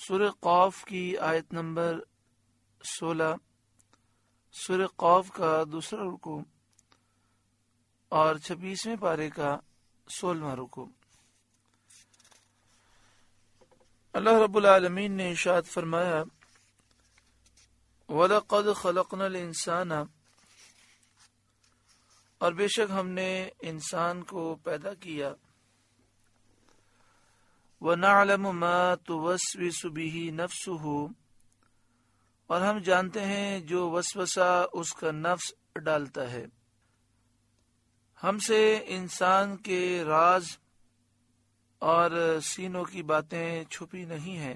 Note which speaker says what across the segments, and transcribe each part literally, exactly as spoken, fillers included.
Speaker 1: سورہ قاف کی آیت نمبر سولہ، سورہ قاف کا دوسرا رکوع اور چھبیسویں پارے کا سولہواں رکوع۔ اللہ رب العالمین نے ارشاد فرمایا، وَلَقَدْ خَلَقْنَا الْإِنسَانَ، اور بے شک ہم نے انسان کو پیدا کیا، وَنَعْلَمُ مَا تُوَسْوِسُ بِهِ نَفْسُهُ، اور ہم جانتے ہیں جو وسوسہ اس کا نفس ڈالتا ہے۔ ہم سے انسان کے راز اور سینوں کی باتیں چھپی نہیں ہیں،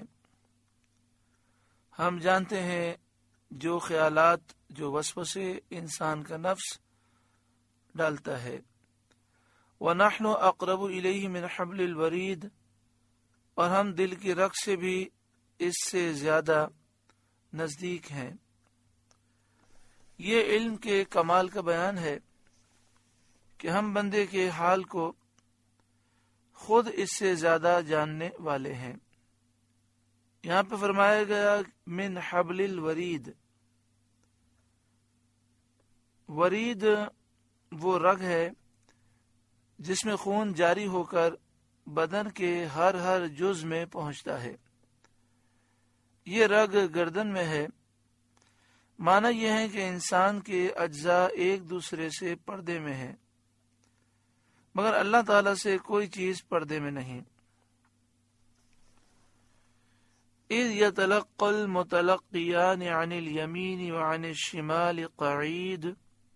Speaker 1: ہم جانتے ہیں جو خیالات، جو وسوسے انسان کا نفس ڈالتا ہے۔ وَنَحْنُ أَقْرَبُ إِلَيْهِ مِنْ حَبْلِ الْوَرِيدِ، اور ہم دل کی رگ سے بھی اس سے زیادہ نزدیک ہیں۔ یہ علم کے کمال کا بیان ہے کہ ہم بندے کے حال کو خود اس سے زیادہ جاننے والے ہیں۔ یہاں پہ فرمایا گیا من حبل الورید، ورید وہ رگ ہے جس میں خون جاری ہو کر بدن کے ہر ہر جز میں پہنچتا ہے۔ یہ رگ گردن میں ہے۔ معنی یہ ہے کہ انسان کے اجزاء ایک دوسرے سے پردے میں ہیں، مگر اللہ تعالی سے کوئی چیز پردے میں نہیں۔ اذ يتلقى المتلقيان عن اليمين وعن الشمال قعيد،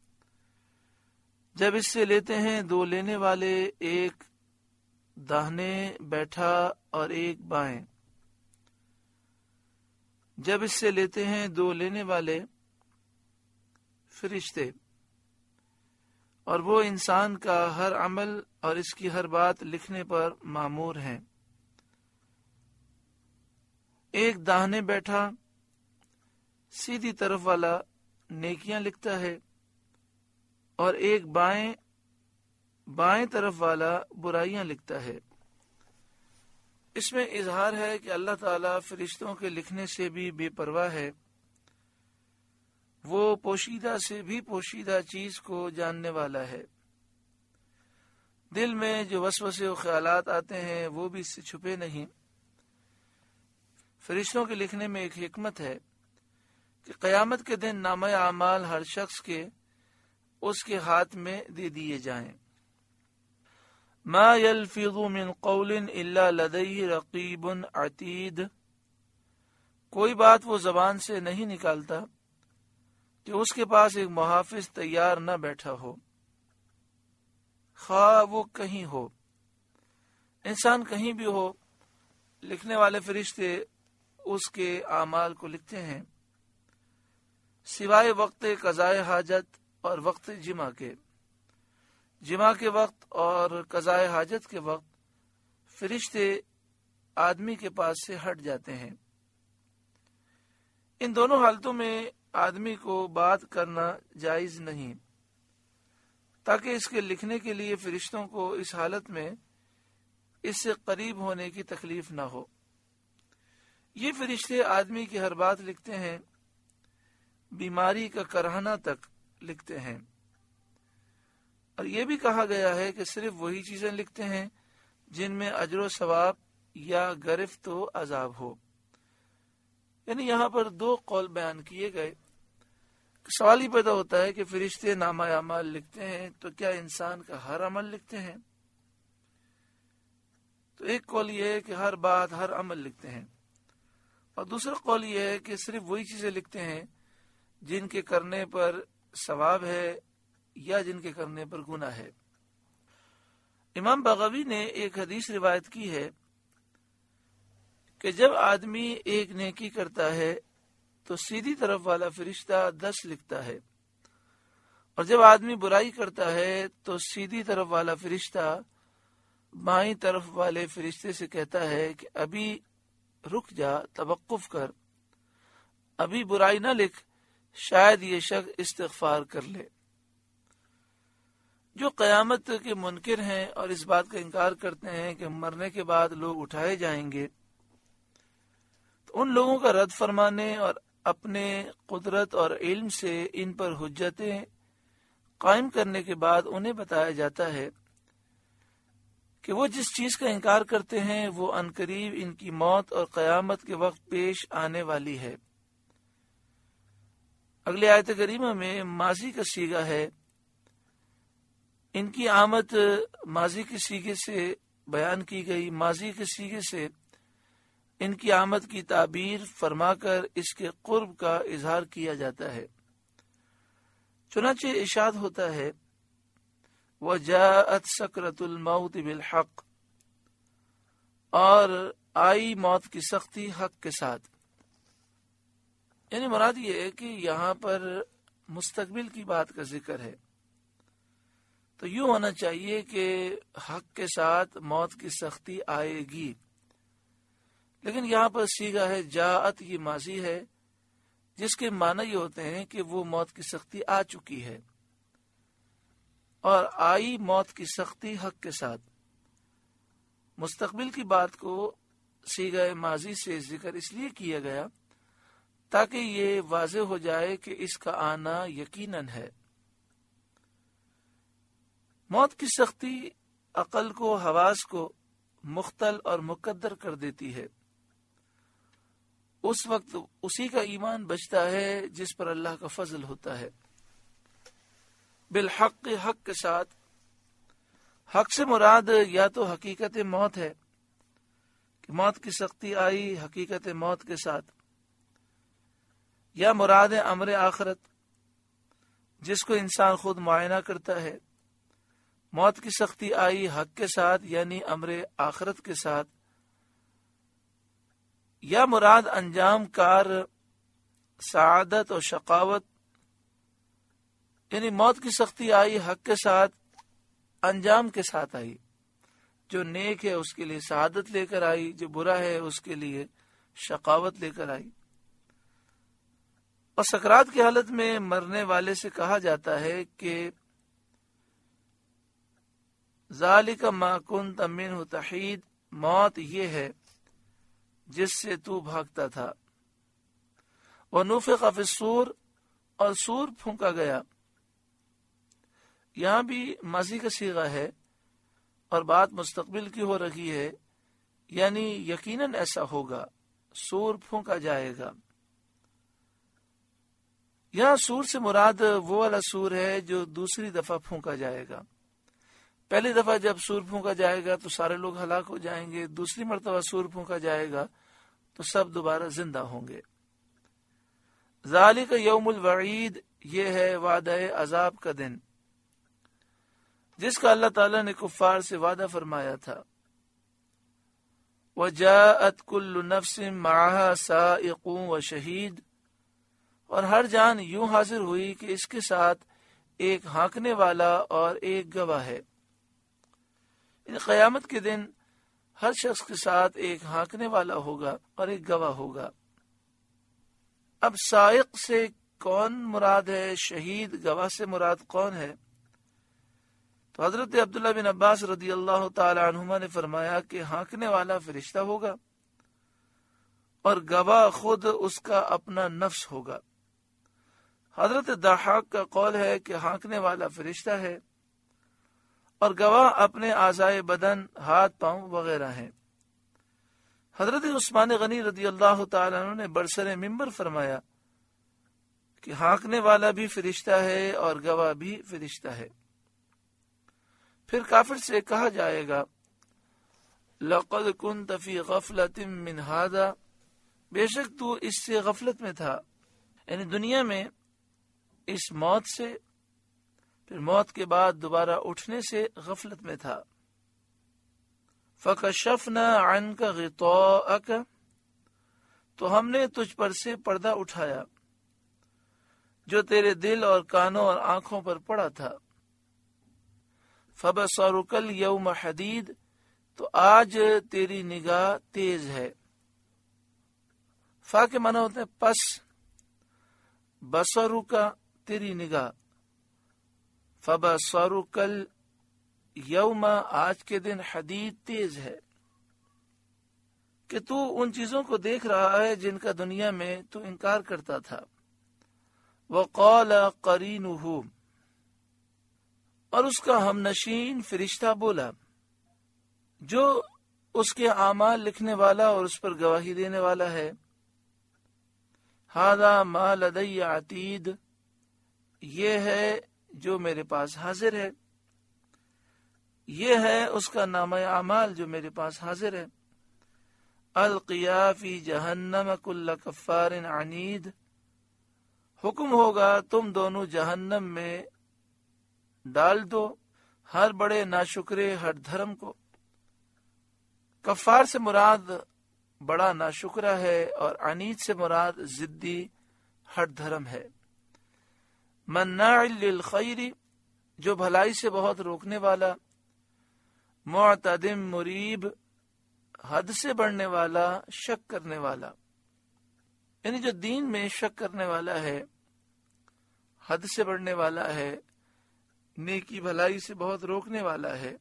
Speaker 1: جب اس سے لیتے ہیں دو لینے والے، ایک داہنے بیٹھا اور ایک بائیں۔ جب اس سے لیتے ہیں دو لینے والے فرشتے، اور وہ انسان کا ہر عمل اور اس کی ہر بات لکھنے پر مامور ہیں۔ ایک داہنے بیٹھا سیدھی طرف والا نیکیاں لکھتا ہے، اور ایک بائیں بائیں طرف والا برائیاں لکھتا ہے۔ اس میں اظہار ہے کہ اللہ تعالیٰ فرشتوں کے لکھنے سے بھی بے پرواہ ہے، وہ پوشیدہ سے بھی پوشیدہ چیز کو جاننے والا ہے۔ دل میں جو وسوسے و خیالات آتے ہیں وہ بھی اس سے چھپے نہیں۔ فرشتوں کے لکھنے میں ایک حکمت ہے کہ قیامت کے دن نامہ اعمال ہر شخص کے اس کے ہاتھ میں دے دیے جائیں۔ ما يلفظ من قول الا لديه رقیب عتید، کوئی بات وہ زبان سے نہیں نکالتا کہ اس کے پاس ایک محافظ تیار نہ بیٹھا ہو، خواہ وہ کہیں ہو، انسان کہیں بھی ہو، لکھنے والے فرشتے اس کے اعمال کو لکھتے ہیں، سوائے وقت قضاء حاجت اور وقت جمعہ کے۔ جمعہ کے وقت اور قضاء حاجت کے وقت فرشتے آدمی کے پاس سے ہٹ جاتے ہیں۔ ان دونوں حالتوں میں آدمی کو بات کرنا جائز نہیں، تاکہ اس کے لکھنے کے لیے فرشتوں کو اس حالت میں اس سے قریب ہونے کی تکلیف نہ ہو۔ یہ فرشتے آدمی کی ہر بات لکھتے ہیں، بیماری کا کرہنہ تک لکھتے ہیں۔ اور یہ بھی کہا گیا ہے کہ صرف وہی چیزیں لکھتے ہیں جن میں اجر و ثواب یا گرفت و عذاب ہو۔ یعنی یہاں پر دو قول بیان کیے گئے۔ سوال ہی پیدا ہوتا ہے کہ فرشتے نامہ اعمال لکھتے ہیں تو کیا انسان کا ہر عمل لکھتے ہیں؟ تو ایک قول یہ ہے کہ ہر بات، ہر عمل لکھتے ہیں، اور دوسرا قول یہ ہے کہ صرف وہی چیزیں لکھتے ہیں جن کے کرنے پر ثواب ہے یا جن کے کرنے پر گناہ ہے۔ امام بغوی نے ایک حدیث روایت کی ہے کہ جب آدمی ایک نیکی کرتا ہے تو سیدھی طرف والا فرشتہ دس لکھتا ہے، اور جب آدمی برائی کرتا ہے تو سیدھی طرف والا فرشتہ بائیں طرف والے فرشتے سے کہتا ہے کہ ابھی رک جا، توقف کر، ابھی برائی نہ لکھ، شاید یہ شخص استغفار کر لے۔ جو قیامت کے منکر ہیں اور اس بات کا انکار کرتے ہیں کہ مرنے کے بعد لوگ اٹھائے جائیں گے، تو ان لوگوں کا رد فرمانے اور اپنے قدرت اور علم سے ان پر حجتیں قائم کرنے کے بعد انہیں بتایا جاتا ہے کہ وہ جس چیز کا انکار کرتے ہیں وہ عنقریب ان کی موت اور قیامت کے وقت پیش آنے والی ہے۔ اگلی آیت کریمہ میں ماضی کا صیغہ ہے، ان کی آمد ماضی کے صیغے سے بیان کی گئی، ماضی کے صیغے سے ان کی آمد کی تعبیر فرما کر اس کے قرب کا اظہار کیا جاتا ہے۔ چنانچہ ارشاد ہوتا ہے وَجَاءَتْ سَكْرَةُ الْمَوْتِ بِالْحَقِّ، اور آئی موت کی سختی حق کے ساتھ۔ یعنی مراد یہ ہے کہ یہاں پر مستقبل کی بات کا ذکر ہے، تو یوں ہونا چاہیے کہ حق کے ساتھ موت کی سختی آئے گی، لیکن یہاں پر صیغہ ہے جاءت، یہ ماضی ہے جس کے معنی یہ ہوتے ہیں کہ وہ موت کی سختی آ چکی ہے، اور آئی موت کی سختی حق کے ساتھ۔ مستقبل کی بات کو صیغہ ماضی سے ذکر اس لیے کیا گیا تاکہ یہ واضح ہو جائے کہ اس کا آنا یقیناً ہے۔ موت کی سختی عقل کو، حواس کو مختل اور مقدر کر دیتی ہے۔ اس وقت اسی کا ایمان بچتا ہے جس پر اللہ کا فضل ہوتا ہے۔ بالحق، حق کے ساتھ۔ حق سے مراد یا تو حقیقت موت ہے کہ موت کی سختی آئی حقیقت موت کے ساتھ، یا مراد امر آخرت جس کو انسان خود معائنہ کرتا ہے، موت کی سختی آئی حق کے ساتھ یعنی امر آخرت کے ساتھ، یا مراد انجام کار سعادت اور شقاوت، یعنی موت کی سختی آئی حق کے ساتھ، انجام کے ساتھ آئی، جو نیک ہے اس کے لیے سعادت لے کر آئی، جو برا ہے اس کے لیے شقاوت لے کر آئی۔ اور سکرات کی حالت میں مرنے والے سے کہا جاتا ہے کہ ذالک ما کنت منہ تحید، موت یہ ہے جس سے تو بھاگتا تھا۔ ونفخ فی الصور، اور سور پھونکا گیا۔ یہاں بھی ماضی کا صیغہ ہے اور بات مستقبل کی ہو رہی ہے، یعنی یقیناً ایسا ہوگا، سور پھونکا جائے گا۔ یہاں سور سے مراد وہ والا سور ہے جو دوسری دفعہ پھونکا جائے گا۔ پہلی دفعہ جب سور پھونکا جائے گا تو سارے لوگ ہلاک ہو جائیں گے، دوسری مرتبہ سور پھونکا جائے گا تو سب دوبارہ زندہ ہوں گے۔ ذالک یوم الوعید، یہ ہے وعدہ عذاب کا دن جس کا اللہ تعالیٰ نے کفار سے وعدہ فرمایا تھا۔ وجاءت کل نفس معها سائق وشہید، اور ہر جان یوں حاضر ہوئی کہ اس کے ساتھ ایک ہانکنے والا اور ایک گواہ ہے۔ ان قیامت کے دن ہر شخص کے ساتھ ایک ہانکنے والا ہوگا اور ایک گواہ ہوگا۔ اب سائق سے کون مراد ہے، شہید گواہ سے مراد کون ہے؟ تو حضرت عبداللہ بن عباس رضی اللہ تعالی عنہما نے فرمایا کہ ہانکنے والا فرشتہ ہوگا اور گواہ خود اس کا اپنا نفس ہوگا۔ حضرت ضحاک کا قول ہے کہ ہانکنے والا فرشتہ ہے اور گواہ اپنے اعضائے بدن، ہاتھ، پاؤں وغیرہ ہیں۔ حضرت عثمان غنی رضی اللہ تعالیٰ عنہ نے برسر منبر فرمایا کہ ہانکنے والا بھی فرشتہ ہے اور گواہ بھی فرشتہ ہے۔ پھر کافر سے کہا جائے گا لقد كنت في غفلة من هذا، بے شک تو اس سے غفلت میں تھا، یعنی دنیا میں اس موت سے، پھر موت کے بعد دوبارہ اٹھنے سے غفلت میں تھا۔ فَكَشَفْنَا عَنْكَ غِطَاءَكَ، تو ہم نے تجھ پر سے پردہ اٹھایا جو تیرے دل اور کانوں اور آنکھوں پر پڑا تھا۔ فَبَصَرُكَ الْيَوْمَ حَدِيدٌ، تو آج تیری نگاہ تیز ہے۔ فا کے معنی ہوتے ہیں پس، بصرک تیری نگاہ، فَبَصَرُكَ الْيَوْمَ آج کے دن حدید تیز ہے۔ کہ تو ان چیزوں کو دیکھ رہا ہے جن کا دنیا میں تو انکار کرتا تھا. وقال قرینہ، اور اس کا ہم نشین فرشتہ بولا جو اس کے اعمال لکھنے والا اور اس پر گواہی دینے والا ہے، ھذا ما لدی عتید، یہ ہے جو میرے پاس حاضر ہے، یہ ہے اس کا نامہ اعمال جو میرے پاس حاضر ہے. القیا فی جہنم کل کفار عنید، حکم ہوگا تم دونوں جہنم میں ڈال دو ہر بڑے ناشکرے ہر دھرم کو. کفار سے مراد بڑا ناشکرہ ہے اور عنید سے مراد ضدی ہر دھرم ہے. مناع للخیر، جو بھلائی سے بہت روکنے والا. معتدم مریب، حد سے بڑھنے والا شک کرنے والا، یعنی جو دین میں شک کرنے والا ہے، حد سے بڑھنے والا ہے، نیکی بھلائی سے بہت روکنے والا ہے،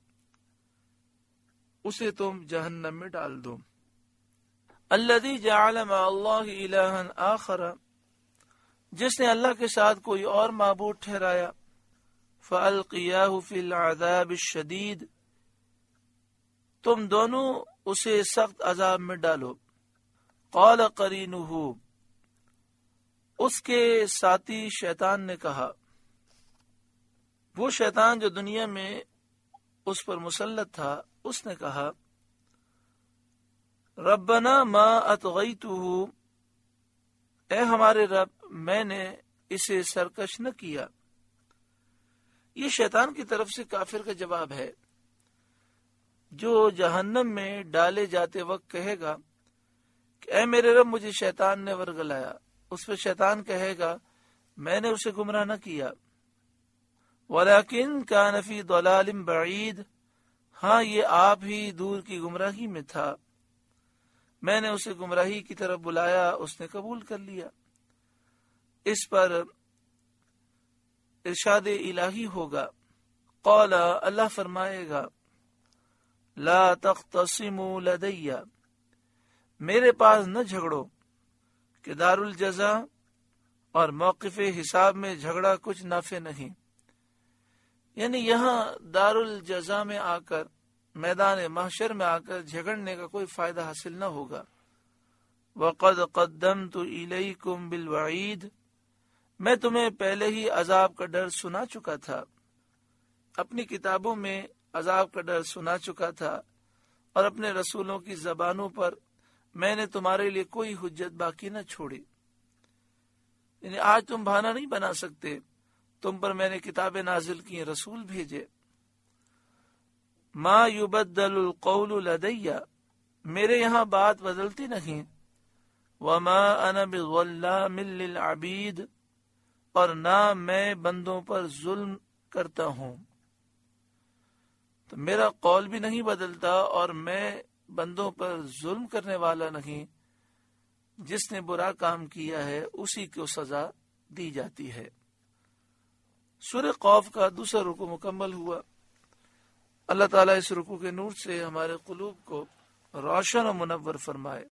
Speaker 1: اسے تم جہنم میں ڈال دو. الذی جعل مع اللہ الہا آخر، جس نے اللہ کے ساتھ کوئی اور معبود ٹھہرایا. فالقیاہ فی العذاب الشدید، تم دونوں اسے سخت عذاب میں ڈالو. قال قرینہ، اس کے ساتھی شیطان نے کہا، وہ شیطان جو دنیا میں اس پر مسلط تھا، اس نے کہا، ربنا ما اطغیتہ، اے ہمارے رب میں نے اسے سرکش نہ کیا. یہ شیطان کی طرف سے کافر کا جواب ہے جو جہنم میں ڈالے جاتے وقت کہے گا کہ اے میرے رب مجھے شیطان نے ورگلایا. اس پہ شیطان کہے گا میں نے اسے گمراہ نہ کیا. ولیکن کان فی ضلال بعید، ہاں یہ آپ ہی دور کی گمراہی میں تھا، میں نے اسے گمراہی کی طرف بلایا، اس نے قبول کر لیا. اس پر ارشاد الہی ہوگا. قال، اللہ فرمائے گا، لا تختصموا لدی، میرے پاس نہ جھگڑو، کہ دار الجزا اور موقف حساب میں جھگڑا کچھ نافع نہیں. یعنی یہاں دار الجزا میں آ کر، میدان محشر میں آ کر جھگڑنے کا کوئی فائدہ حاصل نہ ہوگا. وقد قدمت الیکم بالوعید، میں تمہیں پہلے ہی عذاب کا ڈر سنا چکا تھا، اپنی کتابوں میں عذاب کا ڈر سنا چکا تھا، اور اپنے رسولوں کی زبانوں پر میں نے تمہارے لیے کوئی حجت باقی نہ چھوڑی. یعنی آج تم بہانہ نہیں بنا سکتے، تم پر میں نے کتابیں نازل کی، رسول بھیجے. ما یبدل القول لدی، میرے یہاں بات بدلتی نہیں. وما انا بظلام للعبید، اور نہ میں بندوں پر ظلم کرتا ہوں. تو میرا قول بھی نہیں بدلتا اور میں بندوں پر ظلم کرنے والا نہیں. جس نے برا کام کیا ہے اسی کو سزا دی جاتی ہے. سورہ قاف کا دوسرا رکوع مکمل ہوا. اللہ تعالیٰ اس رکوع کے نور سے ہمارے قلوب کو روشن و منور فرمائے.